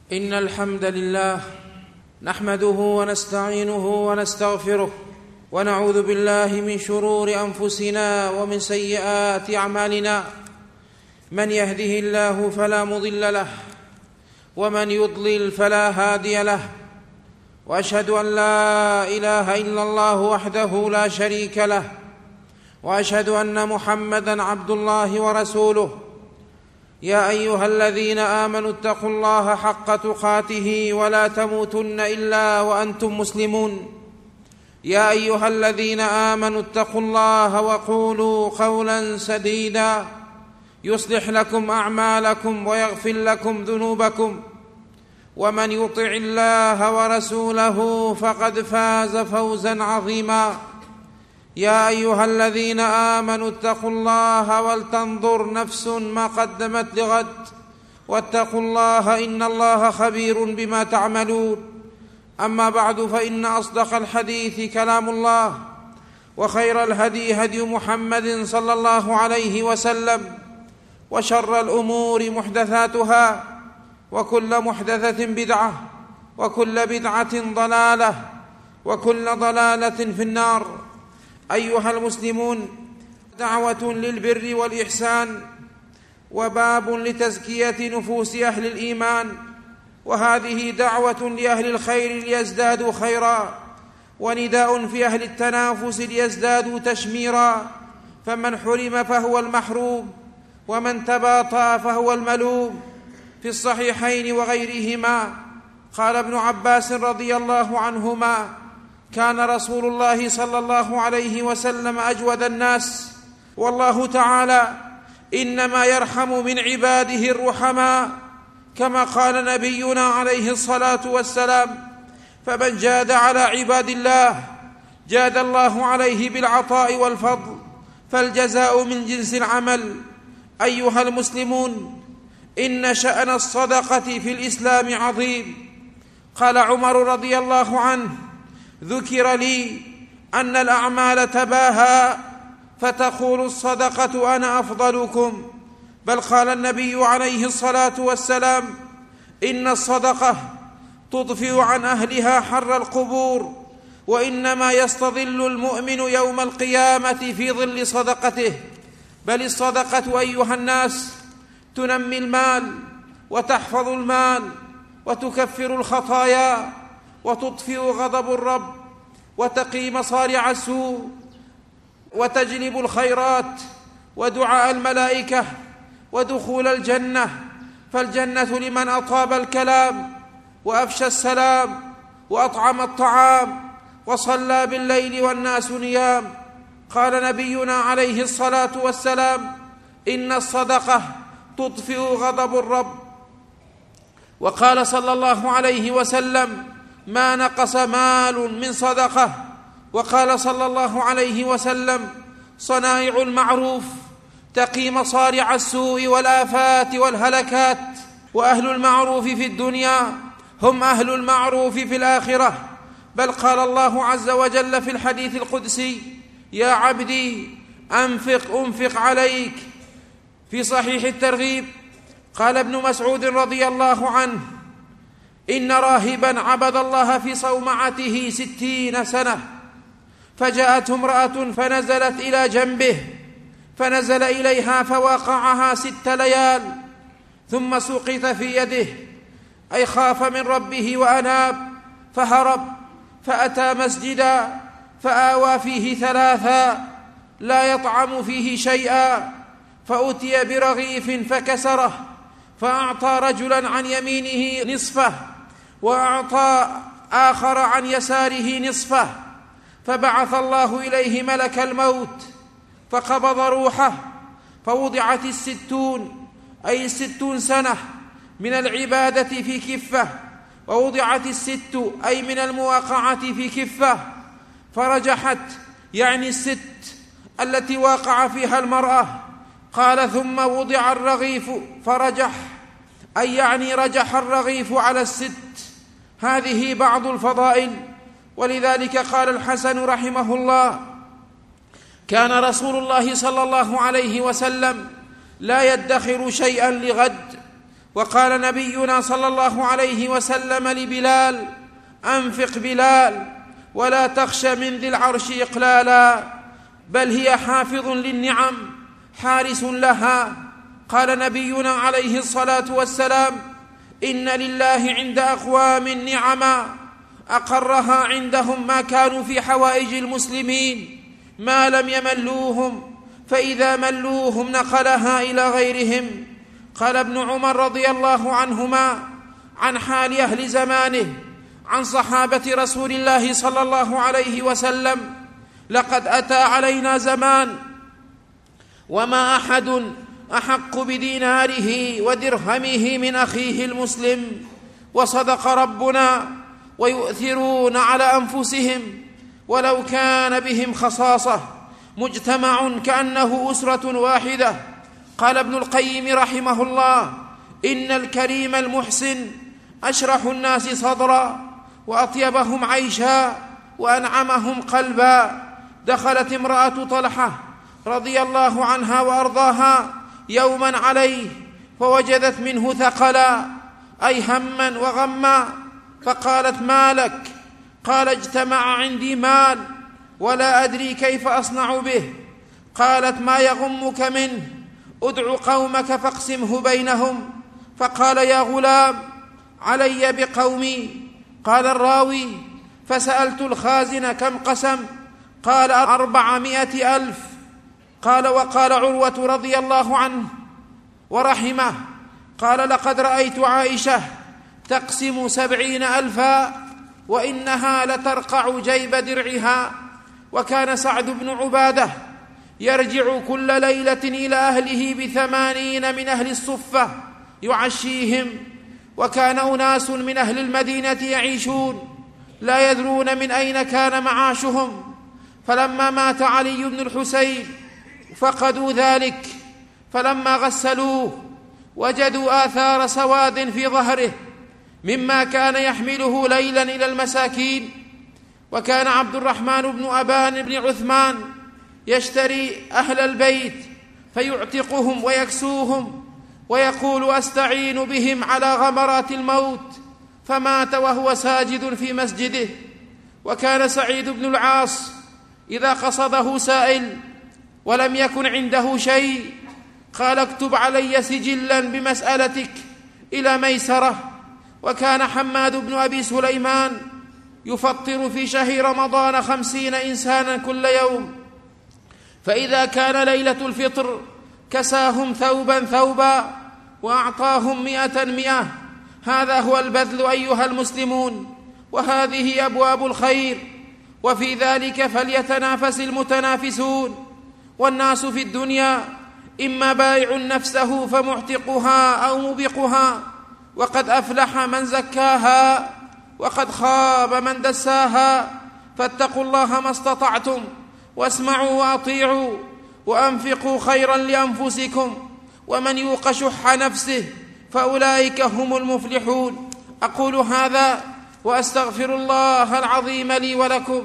إن الحمد لله نحمده ونستعينه ونستغفره ونعوذ بالله من شرور أنفسنا ومن سيئات أعمالنا. من يهده الله فلا مضل له ومن يضلل فلا هادي له، وأشهد أن لا إله إلا الله وحده لا شريك له، وأشهد أن محمدًا عبد الله ورسوله. يا أيها الذين آمنوا اتقوا الله حق تقاته ولا تموتن إلا وأنتم مسلمون. يا أيها الذين آمنوا اتقوا الله وقولوا قولا سديدا يصلح لكم أعمالكم ويغفر لكم ذنوبكم، ومن يطع الله ورسوله فقد فاز فوزا عظيما. يا أيها الذين آمنوا اتقوا الله ولتنظر نفس ما قدمت لغد، واتقوا الله إن الله خبير بما تعملون. أما بعد، فإن أصدق الحديث كلام الله، وخير الهدي هدي محمد صلى الله عليه وسلم، وشر الأمور محدثاتها، وكل محدثة بدعة، وكل بدعة ضلالة، وكل ضلالة في النار. أيها المسلمون، دعوة للبر والإحسان، وباب لتزكية نفوس أهل الإيمان، وهذه دعوة لأهل الخير ليزدادوا خيرا، ونداء في أهل التنافس ليزدادوا تشميرا. فمن حرم فهو المحروم، ومن تباطأ فهو الملوم. في الصحيحين وغيرهما قال ابن عباس رضي الله عنهما: كان رسول الله صلى الله عليه وسلم أجود الناس، والله تعالى إنما يرحم من عباده الرحماء، كما قال نبينا عليه الصلاة والسلام: فمن جاد على عباد الله جاد الله عليه بالعطاء والفضل، فالجزاء من جنس العمل. أيها المسلمون، إن شأن الصدقة في الإسلام عظيم. قال عمر رضي الله عنه: ذكر لي أن الأعمال تباهى فتقول الصدقة أنا أفضلكم، بل قال النبي عليه الصلاة والسلام: إن الصدقة تطفئ عن أهلها حر القبور، وإنما يستظل المؤمن يوم القيامة في ظل صدقته. بل الصدقة أيها الناس تنمي المال، وتحفظ المال، وتكفر الخطايا، وتطفئ غضب الرب، وتقي مصارع السوء، وتجلب الخيرات، ودعاء الملائكة، ودخول الجنة. فالجنة لمن أطاب الكلام، وأفشى السلام، وأطعم الطعام، وصلى بالليل والناس نيام. قال نبينا عليه الصلاة والسلام: إن الصدقة تطفئ غضب الرب. وقال صلى الله عليه وسلم: ما نقص مال من صدقة. وقال صلى الله عليه وسلم: صنائع المعروف تقي مصارع السوء والآفات والهلكات، وأهل المعروف في الدنيا هم أهل المعروف في الآخرة. بل قال الله عز وجل في الحديث القدسي: يا عبدي أنفق عليك. في صحيح الترغيب قال ابن مسعود رضي الله عنه: إن راهبا عبد الله في صومعته 60 سنة، فجاءته امرأة فنزلت إلى جنبه، فنزل إليها فواقعها 6 ليال، ثم سقط في يده، أي خاف من ربه وأناب، فهرب، فأتى مسجدا فآوى فيه 3 لا يطعم فيه شيئا، فأتي برغيف فكسره، فأعطى رجلا عن يمينه نصفه، وأعطى آخر عن يساره نصفه، فبعث الله إليه ملك الموت فقبض روحه، فوضعت 60 أي 60 سنة من العبادة في كفة، ووضعت 6 أي من المواقعة في كفة، فرجحت يعني 6 التي واقع فيها المرأة. قال: ثم وضع الرغيف فرجح، أي يعني رجح الرغيف على 6. هذه بعض الفضائل. ولذلك قال الحسن رحمه الله: كان رسول الله صلى الله عليه وسلم لا يدخر شيئا لغد، وقال نبينا صلى الله عليه وسلم لبلال: أنفق بلال ولا تخش من ذي العرش إقلالا، بل هي حافظ للنعم حارس لها. قال نبينا عليه الصلاة والسلام: إن لله عند أقوام نعما أقرها عندهم ما كانوا في حوائج المسلمين ما لم يملوهم، فإذا ملوهم نقلها إلى غيرهم. قال ابن عمر رضي الله عنهما عن حال أهل زمانه عن صحابة رسول الله صلى الله عليه وسلم: لقد أتى علينا زمان وما أحد أحق بديناره ودرهمه من أخيه المسلم، وصدق ربنا ويؤثرون على أنفسهم ولو كان بهم خصاصة، مجتمع كأنه أسرة واحدة. قال ابن القيم رحمه الله: إن الكريم المحسن أشرح الناس صدرا وأطيبهم عيشا وأنعمهم قلبا. دخلت امرأة طلحة رضي الله عنها وأرضاها يوما عليه فوجدت منه ثقلا، أي هما وغما، فقالت: ما لك؟ قال: اجتمع عندي مال ولا أدري كيف أصنع به. قالت: ما يغمك منه؟ ادع قومك فاقسمه بينهم. فقال: يا غلام، علي بقومي. قال الراوي: فسألت الخازن: كم قسم؟ قال: 400,000. قال: وقال عروة رضي الله عنه ورحمه قال: لقد رأيت عائشة تقسم 70,000 وإنها لترقع جيب درعها. وكان سعد بن عبادة يرجع كل ليلة إلى أهله ب80 من أهل الصفة يعشيهم. وكان أناس من أهل المدينة يعيشون لا يدرون من أين كان معاشهم، فلما مات علي بن الحسين فقدوا ذلك، فلما غسلوه وجدوا آثار سواد في ظهره مما كان يحمله ليلا إلى المساكين. وكان عبد الرحمن بن أبان بن عثمان يشتري أهل البيت فيعتقهم ويكسوهم ويقول: أستعين بهم على غمرات الموت، فمات وهو ساجد في مسجده. وكان سعيد بن العاص إذا قصده سائل ولم يكن عنده شيء قال: اكتب علي سجلا بمسألتك إلى ميسرة. وكان حماد بن أبي سليمان يفطر في شهر رمضان 50 إنسانا كل يوم، فإذا كان ليلة الفطر كساهم ثوبا وأعطاهم 100. هذا هو البذل أيها المسلمون، وهذه أبواب الخير، وفي ذلك فليتنافس المتنافسون. والناس في الدنيا إما بائع نفسه فمعتقها أو مبقها، وقد أفلح من زكاها وقد خاب من دساها. فاتقوا الله ما استطعتم، واسمعوا وأطيعوا، وأنفقوا خيرا لأنفسكم، ومن يوق شح نفسه فأولئك هم المفلحون. أقول هذا وأستغفر الله العظيم لي ولكم.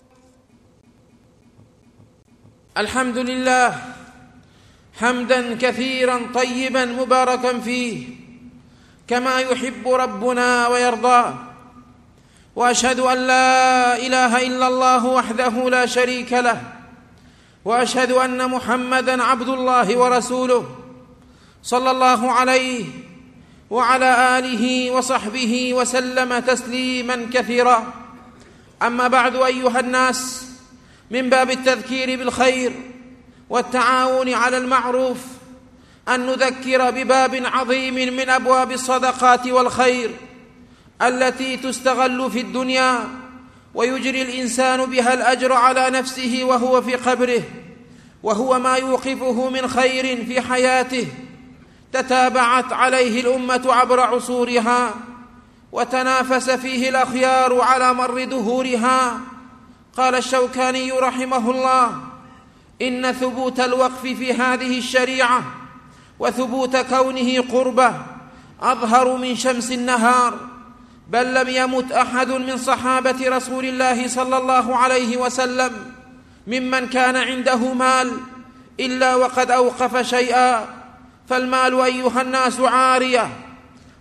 الحمد لله حمدا كثيرا طيبا مباركا فيه كما يحب ربنا ويرضى، وأشهد أن لا إله إلا الله وحده لا شريك له، وأشهد أن محمدا عبد الله ورسوله صلى الله عليه وعلى آله وصحبه وسلم تسليما كثيرا. أما بعد أيها الناس، من باب التذكير بالخير والتعاون على المعروف أن نذكر بباب عظيم من أبواب الصدقات والخير التي تستغل في الدنيا ويجري الإنسان بها الأجر على نفسه وهو في قبره، وهو ما يوقفه من خير في حياته تتابعت عليه الأمة عبر عصورها، وتنافس فيه الأخيار على مر دهورها. قال الشوكاني رحمه الله: إن ثبوت الوقف في هذه الشريعة وثبوت كونه قربة أظهر من شمس النهار، بل لم يمت أحد من صحابة رسول الله صلى الله عليه وسلم ممن كان عنده مال إلا وقد أوقف شيئا. فالمال أيها الناس عارية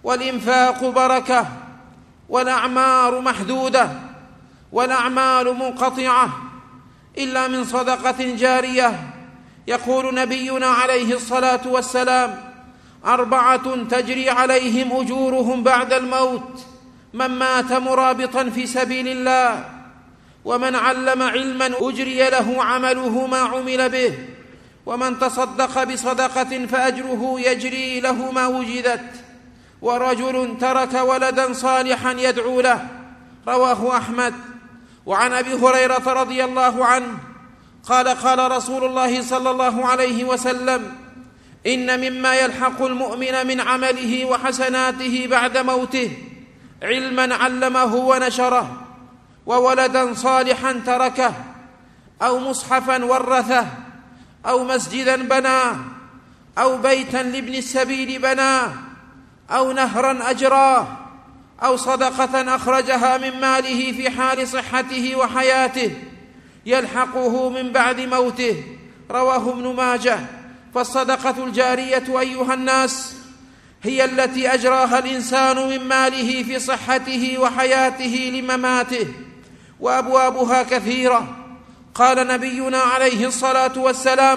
والإنفاق بركة، والأعمار محدودة، والأعمال منقطعة إلا من صدقة جارية. يقول نبينا عليه الصلاة والسلام: 4 تجري عليهم أجورهم بعد الموت: من مات مرابطا في سبيل الله، ومن علم علما أجري له عمله ما عمل به، ومن تصدق بصدقة فأجره يجري له ما وجدت، ورجل ترك ولدا صالحا يدعو له. رواه أحمد. وعن أبي هريرة رضي الله عنه قال: قال رسول الله صلى الله عليه وسلم: إن مما يلحق المؤمن من عمله وحسناته بعد موته علما علمه ونشره، وولدا صالحا تركه، أو مصحفا ورثه، أو مسجدا بناه، أو بيتا لابن السبيل بناه، أو نهرا أجراه، أو صدقة أخرجها من ماله في حال صحته وحياته يلحقه من بعد موته. رواه ابن ماجه. فالصدقة الجارية أيها الناس هي التي أجراها الإنسان من ماله في صحته وحياته لمماته، وأبوابها كثيرة. قال نبينا عليه الصلاة والسلام: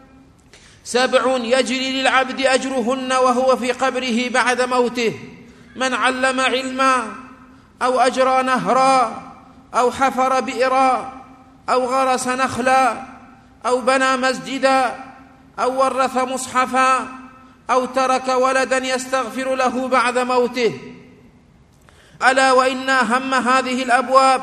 7 يجري للعبد أجرهن وهو في قبره بعد موته: من علم علما، أو أجرى نهرا، أو حفر بئرا، أو غرس نخلا، أو بنى مسجدا، أو ورث مصحفا، أو ترك ولدا يستغفر له بعد موته. ألا وإن أهم هذه الأبواب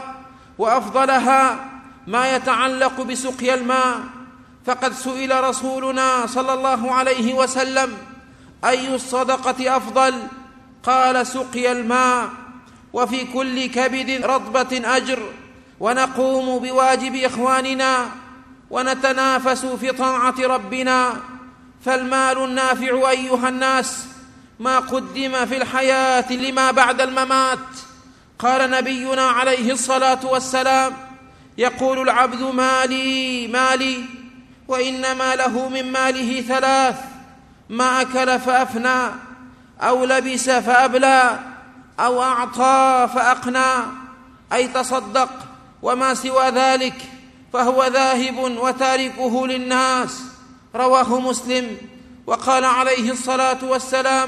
وأفضلها ما يتعلق بسقيا الماء، فقد سئل رسولنا صلى الله عليه وسلم: أي الصدقة أفضل؟ قال: سقيا الماء. وفي كل كبد رطبة أجر. ونقوم بواجب إخواننا ونتنافس في طاعة ربنا. فالمال النافع أيها الناس ما قدم في الحياة لما بعد الممات. قال نبينا عليه الصلاة والسلام: يقول العبد: مالي مالي، وإنما له من ماله 3: ما أكل فأفنى، أو لبس فأبلى، أو أعطى فأقنى، أي تصدق، وما سوى ذلك فهو ذاهب وتاركه للناس. رواه مسلم. وقال عليه الصلاة والسلام: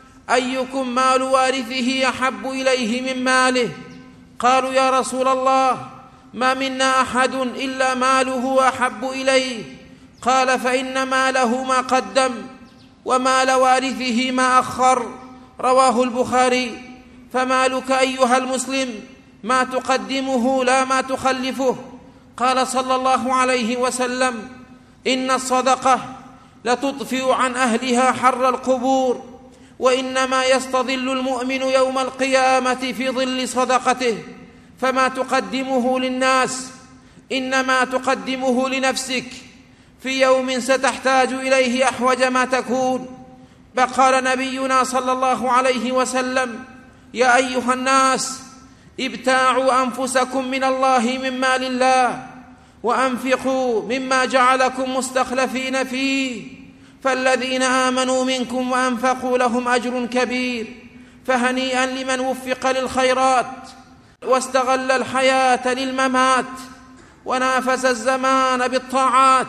أيكم مال وارثه أحب إليه من ماله؟ قالوا: يا رسول الله، ما منا أحد إلا ماله أحب إليه. قال: فإن ماله ما قدم، ومال وارثه ما أخر. رواه البخاري. فمالك أيها المسلم ما تقدمه لا ما تخلفه. قال صلى الله عليه وسلم: إن الصدقة لتطفئ عن أهلها حر القبور، وإنما يستظل المؤمن يوم القيامة في ظل صدقته. فما تقدمه للناس إنما تقدمه لنفسك في يوم ستحتاج إليه أحوج ما تكون. فقال نبينا صلى الله عليه وسلم: يا أيها الناس، ابتاعوا أنفسكم من الله من مال الله، وأنفقوا مما جعلكم مستخلفين فيه، فالذين آمنوا منكم وأنفقوا لهم أجر كبير. فهنيئا لمن وفق للخيرات واستغل الحياة للممات، ونافس الزمان بالطاعات،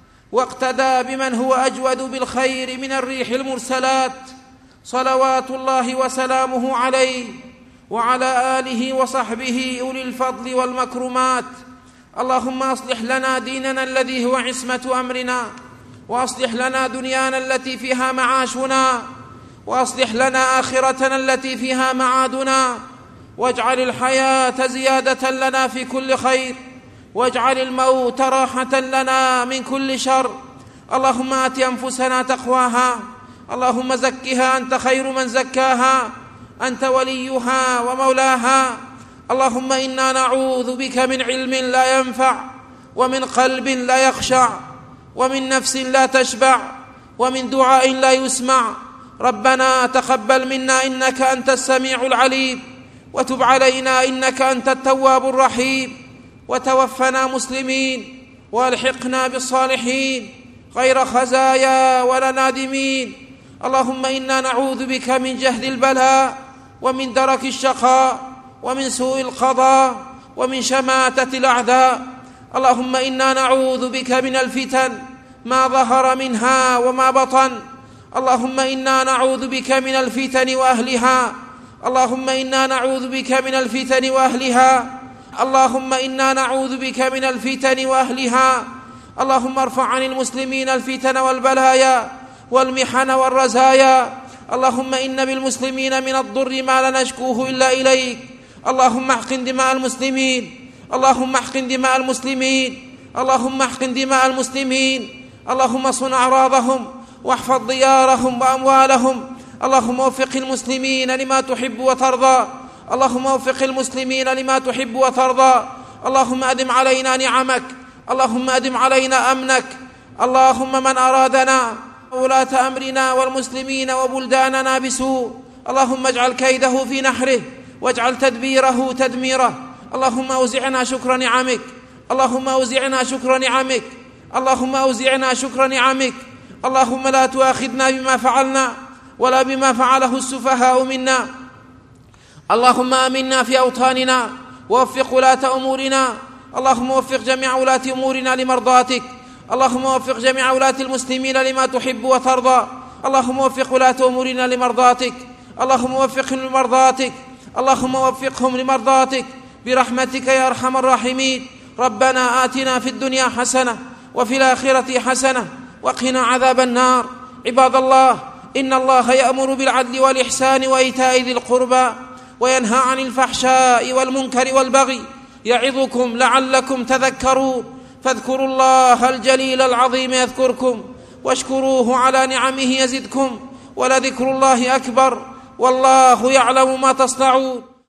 واقتدى بمن هو أجود بالخير من الريح المرسلات، صلوات الله وسلامه عليه وعلى آله وصحبه أولي الفضل والمكرمات. اللهم أصلح لنا ديننا الذي هو عصمة أمرنا، وأصلح لنا دنيانا التي فيها معاشنا، وأصلح لنا آخرتنا التي فيها معادنا، واجعل الحياة زيادة لنا في كل خير، واجعل الموت راحة لنا من كل شر. اللهم آت أنفسنا تقواها، اللهم زكها أنت خير من زكاها، أنت وليها ومولاها. اللهم إنا نعوذ بك من علم لا ينفع، ومن قلب لا يخشع، ومن نفس لا تشبع، ومن دعاء لا يسمع. ربنا تقبل منا إنك أنت السميع العليم، وتب علينا إنك أنت التواب الرحيم، وتوفنا مسلمين، والحقنا بالصالحين غير خزايا ولا نادمين. اللهم إنا نعوذ بك من جهد البلاء ومن درك الشقاء ومن سوء القضاء ومن شماتة الأعداء. اللهم إنا نعوذ بك من الفتن ما ظهر منها وما بطن. اللهم إنا نعوذ بك من الفتن وأهلها. اللهم إنا نعوذ بك من الفتن وأهلها. اللهم إنا نعوذ بك من الفتن وأهلها. اللهم ارفع عن المسلمين الفتن والبلايا والمحن والرزايا. اللهم إن بالمسلمين من الضر ما لا نشكوه إلا إليك. اللهم احقن دماء المسلمين. اللهم احقن دماء المسلمين. اللهم احقن دماء المسلمين. اللهم صن أعراضهم واحفظ ديارهم وأموالهم. اللهم وفق المسلمين لما تحب وترضى. اللهم وفق المسلمين لما تحب وترضى. اللهم أدم علينا نعمك. اللهم أدم علينا أمنك. اللهم من أرادنا وولاة أمرنا والمسلمين وبلداننا بسوء اللهم اجعل كيده في نحره واجعل تدبيره تدميره. اللهم أوزعنا شكر نعمك. اللهم أوزعنا شكر نعمك. اللهم أوزعنا شكر نعمك. اللهم لا تؤاخذنا بما فعلنا ولا بما فعله السفهاء منا. اللهم آمنا في أوطاننا ووفق ولاة أمورنا. اللهم وفق جميع ولاة أمورنا لمرضاتك. اللهم وفق جميع ولاة المسلمين لما تحب وترضى. اللهم وفق ولاة أمورنا لمرضاتك. اللهم وفقهم لمرضاتك. اللهم وفقهم لمرضاتك برحمتك يا أرحم الراحمين. ربنا آتنا في الدنيا حسنة وفي الآخرة حسنة وقنا عذاب النار. عباد الله، إن الله يأمر بالعدل والإحسان وإيتاء ذي القربى وينهى عن الفحشاء والمنكر والبغي يعظكم لعلكم تذكرون. فاذكروا الله الجليل العظيم يذكركم واشكروه على نعمه يزدكم ولذكر الله أكبر والله يعلم ما تصنعون.